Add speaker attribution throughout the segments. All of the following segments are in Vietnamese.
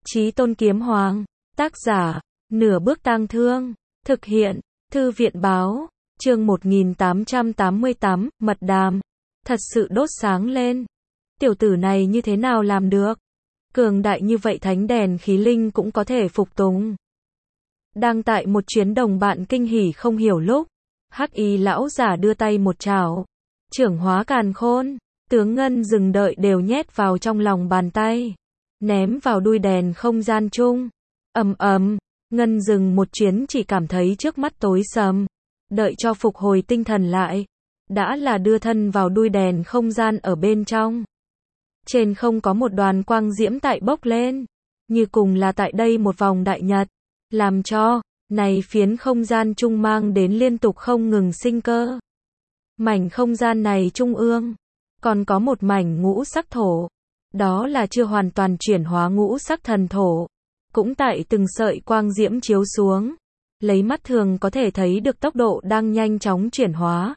Speaker 1: Chí Tôn Kiếm Hoàng. Tác giả, Nửa Bước Tang Thương. Thực hiện, Thư viện Báo. Chương 1888, Mật Đàm. Thật sự đốt sáng lên. Tiểu tử này như thế nào làm được? Cường đại như vậy thánh đèn khí linh cũng có thể phục tùng. Đang tại một chuyến đồng bạn kinh hỉ không hiểu lúc, Hắc Y lão giả đưa tay một chảo, trưởng hóa càn khôn, tướng ngân dừng đợi đều nhét vào trong lòng bàn tay, ném vào đuôi đèn không gian chung. Ầm ầm, ngân dừng một chuyến chỉ cảm thấy trước mắt tối sầm, đợi cho phục hồi tinh thần lại, đã là đưa thân vào đuôi đèn không gian ở bên trong. Trên không có một đoàn quang diễm tại bốc lên, như cùng là tại đây một vòng đại nhật, làm cho này phiến không gian trung mang đến liên tục không ngừng sinh cơ. Mảnh không gian này trung ương, còn có một mảnh ngũ sắc thổ, đó là chưa hoàn toàn chuyển hóa ngũ sắc thần thổ, cũng tại từng sợi quang diễm chiếu xuống, lấy mắt thường có thể thấy được tốc độ đang nhanh chóng chuyển hóa.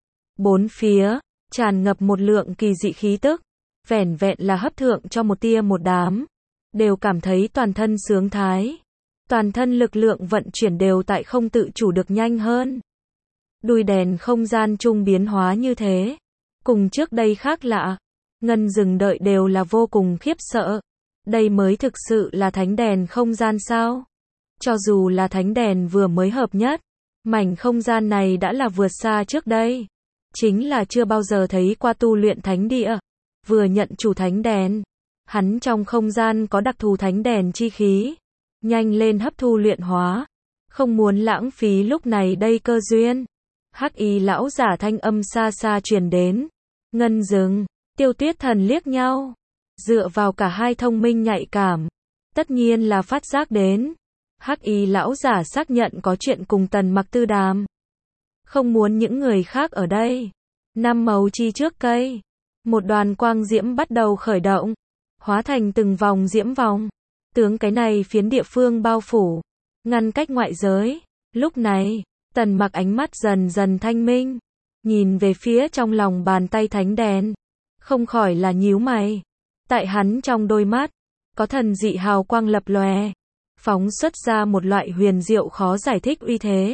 Speaker 1: Bốn phía, tràn ngập một lượng kỳ dị khí tức, vẻn vẹn là hấp thượng cho một tia một đám, đều cảm thấy toàn thân sướng thái. Toàn thân lực lượng vận chuyển đều tại không tự chủ được nhanh hơn. Đuôi đèn không gian chung biến hóa như thế, cùng trước đây khác lạ, ngân dừng đợi đều là vô cùng khiếp sợ. Đây mới thực sự là thánh đèn không gian sao? Cho dù là thánh đèn vừa mới hợp nhất, mảnh không gian này đã là vượt xa trước đây. Chính là chưa bao giờ thấy qua tu luyện thánh địa, vừa nhận chủ thánh đèn, hắn trong không gian có đặc thù thánh đèn chi khí. Nhanh lên hấp thu luyện hóa, không muốn lãng phí lúc này đây cơ duyên. Hắc Y lão giả thanh âm xa xa truyền đến. Ngân dừng, Tiêu Tuyết Thần liếc nhau, dựa vào cả hai thông minh nhạy cảm, tất nhiên là phát giác đến. Hắc Y lão giả xác nhận có chuyện cùng Tần Mặc tư đàm, không muốn những người khác ở đây. Năm màu chi trước cây, một đoàn quang diễm bắt đầu khởi động, hóa thành từng vòng diễm vòng. Tướng cái này phiến địa phương bao phủ, ngăn cách ngoại giới. Lúc này, Tần Mặc ánh mắt dần dần thanh minh, nhìn về phía trong lòng bàn tay thánh đèn, không khỏi là nhíu mày. Tại hắn trong đôi mắt, có thần dị hào quang lập lòe, phóng xuất ra một loại huyền diệu khó giải thích uy thế.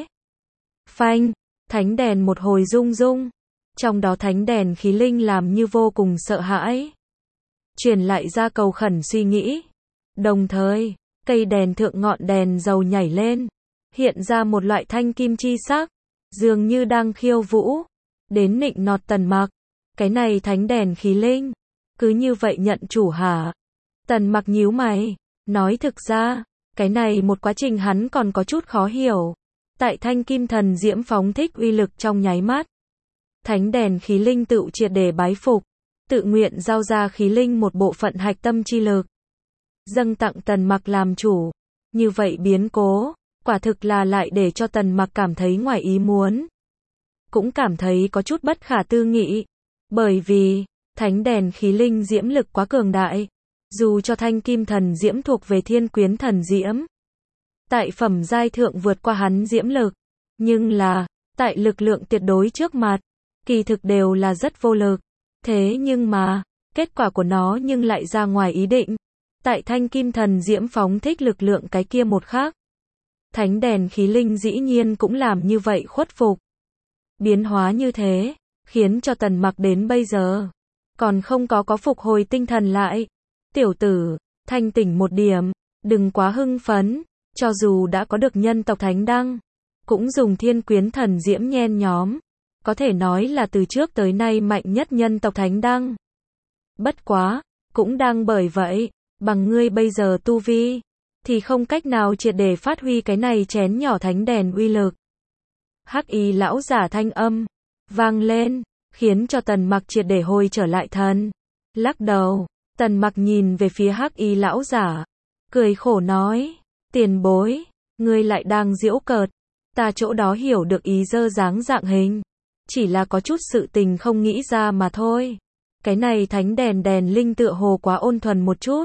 Speaker 1: Phanh, thánh đèn một hồi rung rung, trong đó thánh đèn khí linh làm như vô cùng sợ hãi, truyền lại ra cầu khẩn suy nghĩ. Đồng thời, cây đèn thượng ngọn đèn dầu nhảy lên, hiện ra một loại thanh kim chi sắc, dường như đang khiêu vũ, đến nịnh nọt Tần Mặc. Cái này thánh đèn khí linh, cứ như vậy nhận chủ hả? Tần Mặc nhíu mày, nói thực ra, cái này một quá trình hắn còn có chút khó hiểu. Tại thanh kim thần diễm phóng thích uy lực trong nháy mắt, thánh đèn khí linh tự triệt để bái phục, tự nguyện giao ra khí linh một bộ phận hạch tâm chi lực, dâng tặng Tần Mặc làm chủ. Như vậy biến cố, quả thực là lại để cho Tần Mặc cảm thấy ngoài ý muốn, cũng cảm thấy có chút bất khả tư nghị, bởi vì thánh đèn khí linh diễm lực quá cường đại, dù cho thanh kim thần diễm thuộc về thiên quyến thần diễm, tại phẩm giai thượng vượt qua hắn diễm lực, nhưng là tại lực lượng tuyệt đối trước mặt, kỳ thực đều là rất vô lực. Thế nhưng mà, kết quả của nó nhưng lại ra ngoài ý định. Tại thanh kim thần diễm phóng thích lực lượng cái kia một khắc, thánh đèn khí linh dĩ nhiên cũng làm như vậy khuất phục. Biến hóa như thế, khiến cho Tần Mặc đến bây giờ còn không có phục hồi tinh thần lại. Tiểu tử, thanh tỉnh một điểm, đừng quá hưng phấn, cho dù đã có được nhân tộc thánh đăng, cũng dùng thiên quyến thần diễm nhen nhóm, có thể nói là từ trước tới nay mạnh nhất nhân tộc thánh đăng. Bất quá, cũng đang bởi vậy, bằng ngươi bây giờ tu vi, thì không cách nào triệt để phát huy cái này chén nhỏ thánh đèn uy lực. Hắc Y lão giả thanh âm vang lên, khiến cho Tần Mặc triệt để hồi trở lại thần. Lắc đầu, Tần Mặc nhìn về phía Hắc Y lão giả, cười khổ nói, tiền bối, ngươi lại đang giễu cợt, ta chỗ đó hiểu được ý dơ dáng dạng hình, chỉ là có chút sự tình không nghĩ ra mà thôi. Cái này thánh đèn linh tựa hồ quá ôn thuần một chút,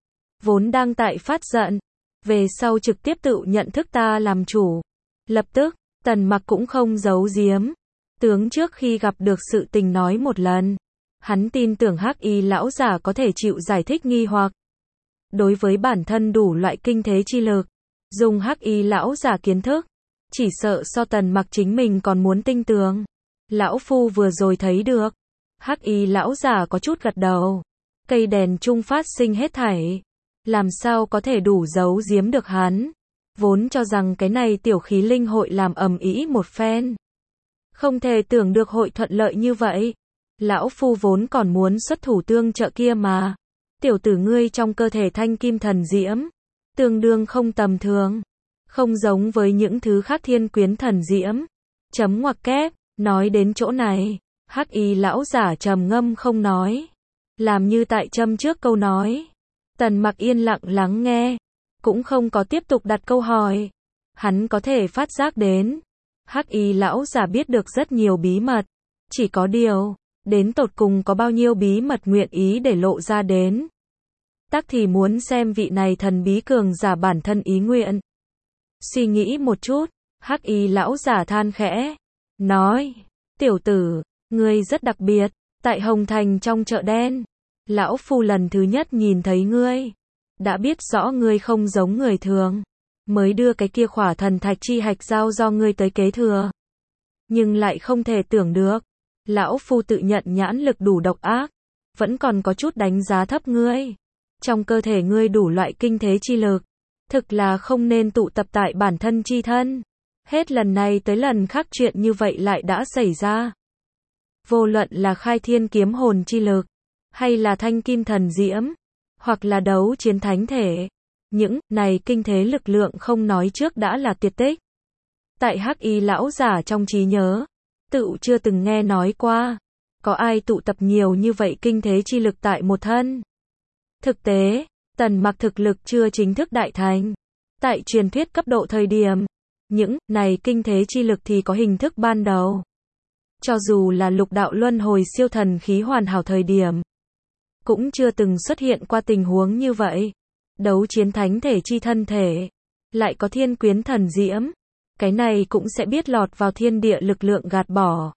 Speaker 1: vốn đang tại phát giận, về sau trực tiếp tự nhận thức ta làm chủ. Lập tức, Tần Mặc cũng không giấu giếm, tướng trước khi gặp được sự tình nói một lần, hắn tin tưởng Hắc Y lão giả có thể chịu giải thích nghi hoặc. đối với bản thân đủ loại kinh thế chi lực, dùng hắc y lão giả kiến thức, chỉ sợ so Tần Mặc chính mình còn muốn tinh tường. Lão phu vừa rồi thấy được. Hắc y lão giả có chút gật đầu. Cây đèn trung phát sinh hết thảy, làm sao có thể đủ giấu giếm được hắn. Vốn cho rằng cái này tiểu khí linh hội làm ầm ĩ một phen. Không thể tưởng được hội thuận lợi như vậy. Lão phu vốn còn muốn xuất thủ tương trợ kia mà. Tiểu tử ngươi trong cơ thể thanh kim thần diễm, tương đương không tầm thường. Không giống với những thứ khác thiên quyến thần diễm. Chấm ngoặc kép, nói đến chỗ này, hắc y lão giả trầm ngâm không nói. Làm như tại châm trước câu nói. Tần Mặc yên lặng lắng nghe, cũng không có tiếp tục đặt câu hỏi. Hắn có thể phát giác đến, hắc y lão giả biết được rất nhiều bí mật. Chỉ có điều, đến tột cùng có bao nhiêu bí mật nguyện ý để lộ ra đến. Tắc thì muốn xem vị này thần bí cường giả bản thân ý nguyện. Suy nghĩ một chút, hắc y lão giả than khẽ, nói, tiểu tử, ngươi rất đặc biệt, tại Hồng Thành trong chợ đen. Lão phu lần thứ nhất nhìn thấy ngươi, đã biết rõ ngươi không giống người thường, mới đưa cái kia khỏa thần thạch chi hạch giao do ngươi tới kế thừa. Nhưng lại không thể tưởng được, lão phu tự nhận nhãn lực đủ độc ác, vẫn còn có chút đánh giá thấp ngươi. Trong cơ thể ngươi đủ loại kinh thế chi lực, thực là không nên tụ tập tại bản thân chi thân. Hết lần này tới lần khác chuyện như vậy lại đã xảy ra. Vô luận là khai thiên kiếm hồn chi lực, hay là thanh kim thần diễm, hoặc là đấu chiến thánh thể, những này kinh thế lực lượng không nói trước đã là tuyệt tích. Tại hắc y lão giả trong trí nhớ, tự chưa từng nghe nói qua, có ai tụ tập nhiều như vậy kinh thế chi lực tại một thân. Thực tế, Tần Mặc thực lực chưa chính thức đại thành. Tại truyền thuyết cấp độ thời điểm, những này kinh thế chi lực thì có hình thức ban đầu. Cho dù là lục đạo luân hồi siêu thần khí hoàn hảo thời điểm, cũng chưa từng xuất hiện qua tình huống như vậy. Đấu chiến thánh thể chi thân thể, lại có thiên quyến thần diễm, cái này cũng sẽ biết lọt vào thiên địa lực lượng gạt bỏ.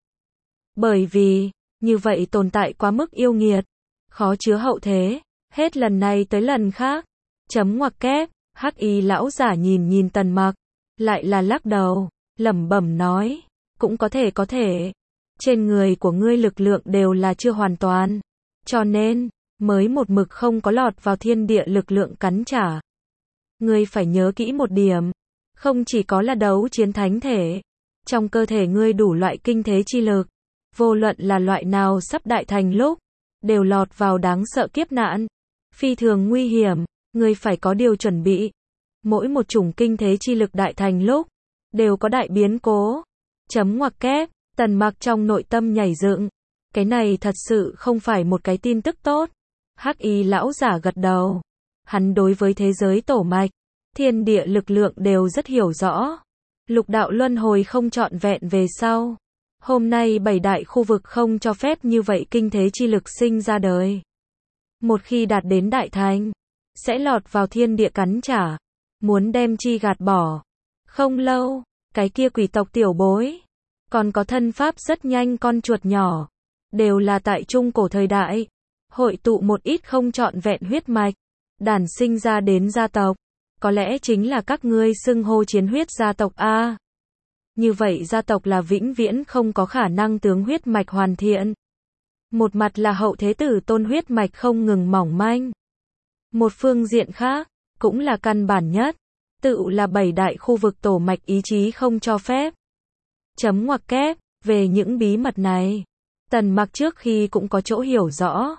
Speaker 1: Bởi vì, như vậy tồn tại quá mức yêu nghiệt, khó chứa hậu thế, hết lần này tới lần khác. Chấm ngoặc kép, hắc y lão giả nhìn Tần Mặc, lại là lắc đầu, lẩm bẩm nói, cũng có thể. Trên người của ngươi lực lượng đều là chưa hoàn toàn, cho nên mới một mực không có lọt vào thiên địa lực lượng cắn trả. Ngươi phải nhớ kỹ một điểm, không chỉ có là đấu chiến thánh thể, trong cơ thể ngươi đủ loại kinh thế chi lực, vô luận là loại nào sắp đại thành lúc, đều lọt vào đáng sợ kiếp nạn, phi thường nguy hiểm, ngươi phải có điều chuẩn bị. Mỗi một chủng kinh thế chi lực đại thành lúc, đều có đại biến cố. Chấm ngoặc kép, Tần Mặc trong nội tâm nhảy dựng, cái này thật sự không phải một cái tin tức tốt. Hắc y lão giả gật đầu, hắn đối với thế giới tổ mạch, thiên địa lực lượng đều rất hiểu rõ. Lục đạo luân hồi không trọn vẹn về sau, hôm nay 7 đại khu vực không cho phép như vậy kinh thế chi lực sinh ra đời. Một khi đạt đến đại thành, sẽ lọt vào thiên địa cắn trả, muốn đem chi gạt bỏ. Không lâu, cái kia quỷ tộc tiểu bối, còn có thân pháp rất nhanh con chuột nhỏ, đều là tại trung cổ thời đại, hội tụ một ít không trọn vẹn huyết mạch, đản sinh ra đến gia tộc, có lẽ chính là các ngươi xưng hô chiến huyết gia tộc a. Như vậy gia tộc là vĩnh viễn không có khả năng tướng huyết mạch hoàn thiện. Một mặt là hậu thế tử tôn huyết mạch không ngừng mỏng manh. Một phương diện khác, cũng là căn bản nhất, tự là 7 đại khu vực tổ mạch ý chí không cho phép. Chấm ngoặc kép, về những bí mật này, Tần Mặc trước khi cũng có chỗ hiểu rõ,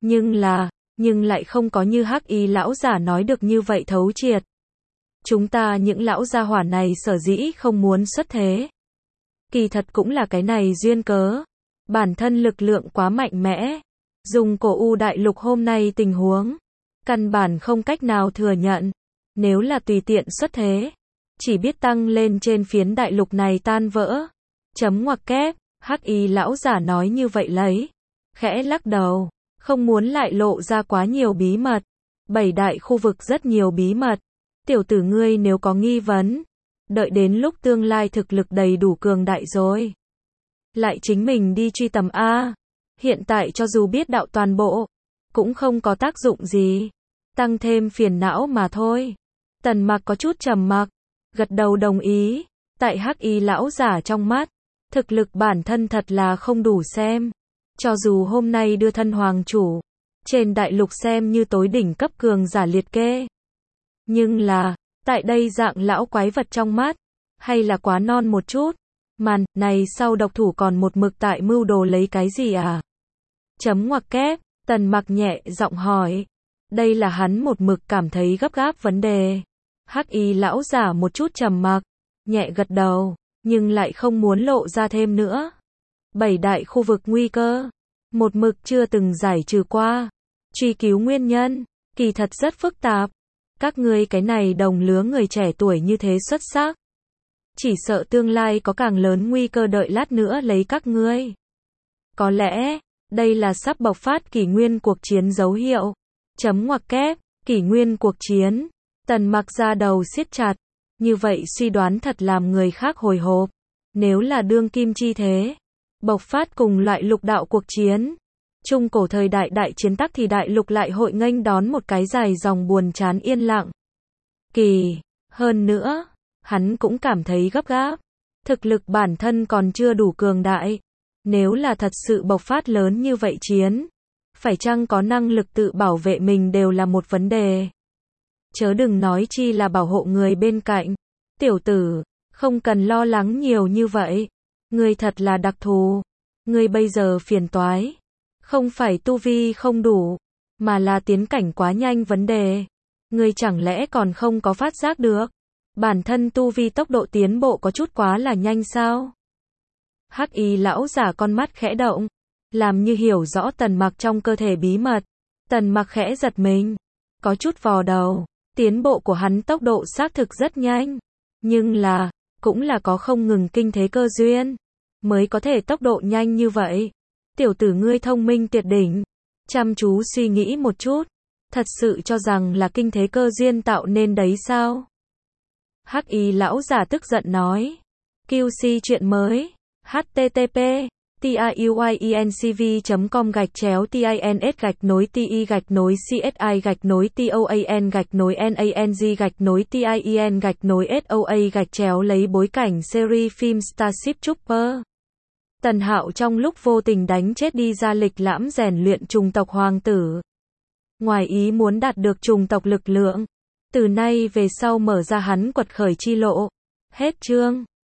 Speaker 1: nhưng lại không có như hắc y lão giả nói được như vậy thấu triệt. Chúng ta những lão gia hỏa này sở dĩ không muốn xuất thế, kỳ thật cũng là cái này duyên cớ, bản thân lực lượng quá mạnh mẽ, dùng cổ u đại lục hôm nay tình huống, căn bản không cách nào thừa nhận, nếu là tùy tiện xuất thế, chỉ biết tăng lên trên phiến đại lục này tan vỡ. Chấm ngoặc kép, hắc y lão giả nói như vậy lấy, khẽ lắc đầu, không muốn lại lộ ra quá nhiều bí mật. 7 đại khu vực rất nhiều bí mật, tiểu tử ngươi nếu có nghi vấn, đợi đến lúc tương lai thực lực đầy đủ cường đại rồi, lại chính mình đi truy tầm a. Hiện tại cho dù biết đạo toàn bộ, cũng không có tác dụng gì. tăng thêm phiền não mà thôi. Tần Mặc có chút trầm mặc, gật đầu đồng ý. Tại Hắc Y lão giả trong mắt, thực lực bản thân thật là không đủ xem. Cho dù hôm nay đưa thân hoàng chủ, trên đại lục xem như tối đỉnh cấp cường giả liệt kê. Nhưng là, tại đây dạng lão quái vật trong mắt, hay là quá non một chút. Màn này sau độc thủ còn một mực tại mưu đồ lấy cái gì à? Chấm ngoặc kép, Tần Mặc nhẹ giọng hỏi. Đây là hắn một mực cảm thấy gấp gáp vấn đề. Hắc Y lão giả một chút trầm mặc, nhẹ gật đầu, nhưng lại không muốn lộ ra thêm nữa. 7 đại khu vực nguy cơ, một mực chưa từng giải trừ qua. Truy cứu nguyên nhân, kỳ thật rất phức tạp. Các ngươi cái này đồng lứa người trẻ tuổi như thế xuất sắc. Chỉ sợ tương lai có càng lớn nguy cơ đợi lát nữa lấy các ngươi. Có lẽ, đây là sắp bộc phát kỷ nguyên cuộc chiến dấu hiệu. Chấm ngoặc kép, kỷ nguyên cuộc chiến. Tần Mặc ra đầu siết chặt. Như vậy suy đoán thật làm người khác hồi hộp. Nếu là đương kim chi thế, bộc phát cùng loại lục đạo cuộc chiến. Trung cổ thời đại đại chiến tắc thì đại lục lại hội nghênh đón một cái dài dòng buồn chán yên lặng. Hơn nữa, hắn cũng cảm thấy gấp gáp. Thực lực bản thân còn chưa đủ cường đại. Nếu là thật sự bộc phát lớn như vậy chiến, phải chăng có năng lực tự bảo vệ mình đều là một vấn đề. Chớ đừng nói chi là bảo hộ người bên cạnh. Tiểu tử, không cần lo lắng nhiều như vậy. Ngươi thật là đặc thù. Ngươi bây giờ phiền toái. Không phải tu vi không đủ, mà là tiến cảnh quá nhanh vấn đề. Ngươi chẳng lẽ còn không có phát giác được? Bản thân tu vi tốc độ tiến bộ có chút quá là nhanh sao? Hắc Y lão giả con mắt khẽ động, làm như hiểu rõ Tần Mặc trong cơ thể bí mật. Tần Mặc khẽ giật mình, có chút vò đầu. Tiến bộ của hắn tốc độ xác thực rất nhanh, nhưng là, cũng là có không ngừng kinh thế cơ duyên, mới có thể tốc độ nhanh như vậy. Tiểu tử ngươi thông minh tuyệt đỉnh. Chăm chú suy nghĩ một chút, thật sự cho rằng là kinh thế cơ duyên tạo nên đấy sao? Hắc Y lão giả tức giận nói. QC chuyện mới. http tiuyenCV.com/TINS-TIAN-NANG-TIEN-SOA lấy bối cảnh series phim Starship Trooper. Tần Hạo trong lúc vô tình đánh chết đi ra lịch lãm rèn luyện chủng tộc hoàng tử. Ngoài ý muốn đạt được chủng tộc lực lượng. Từ nay về sau mở ra hắn quật khởi chi lộ. Hết chương.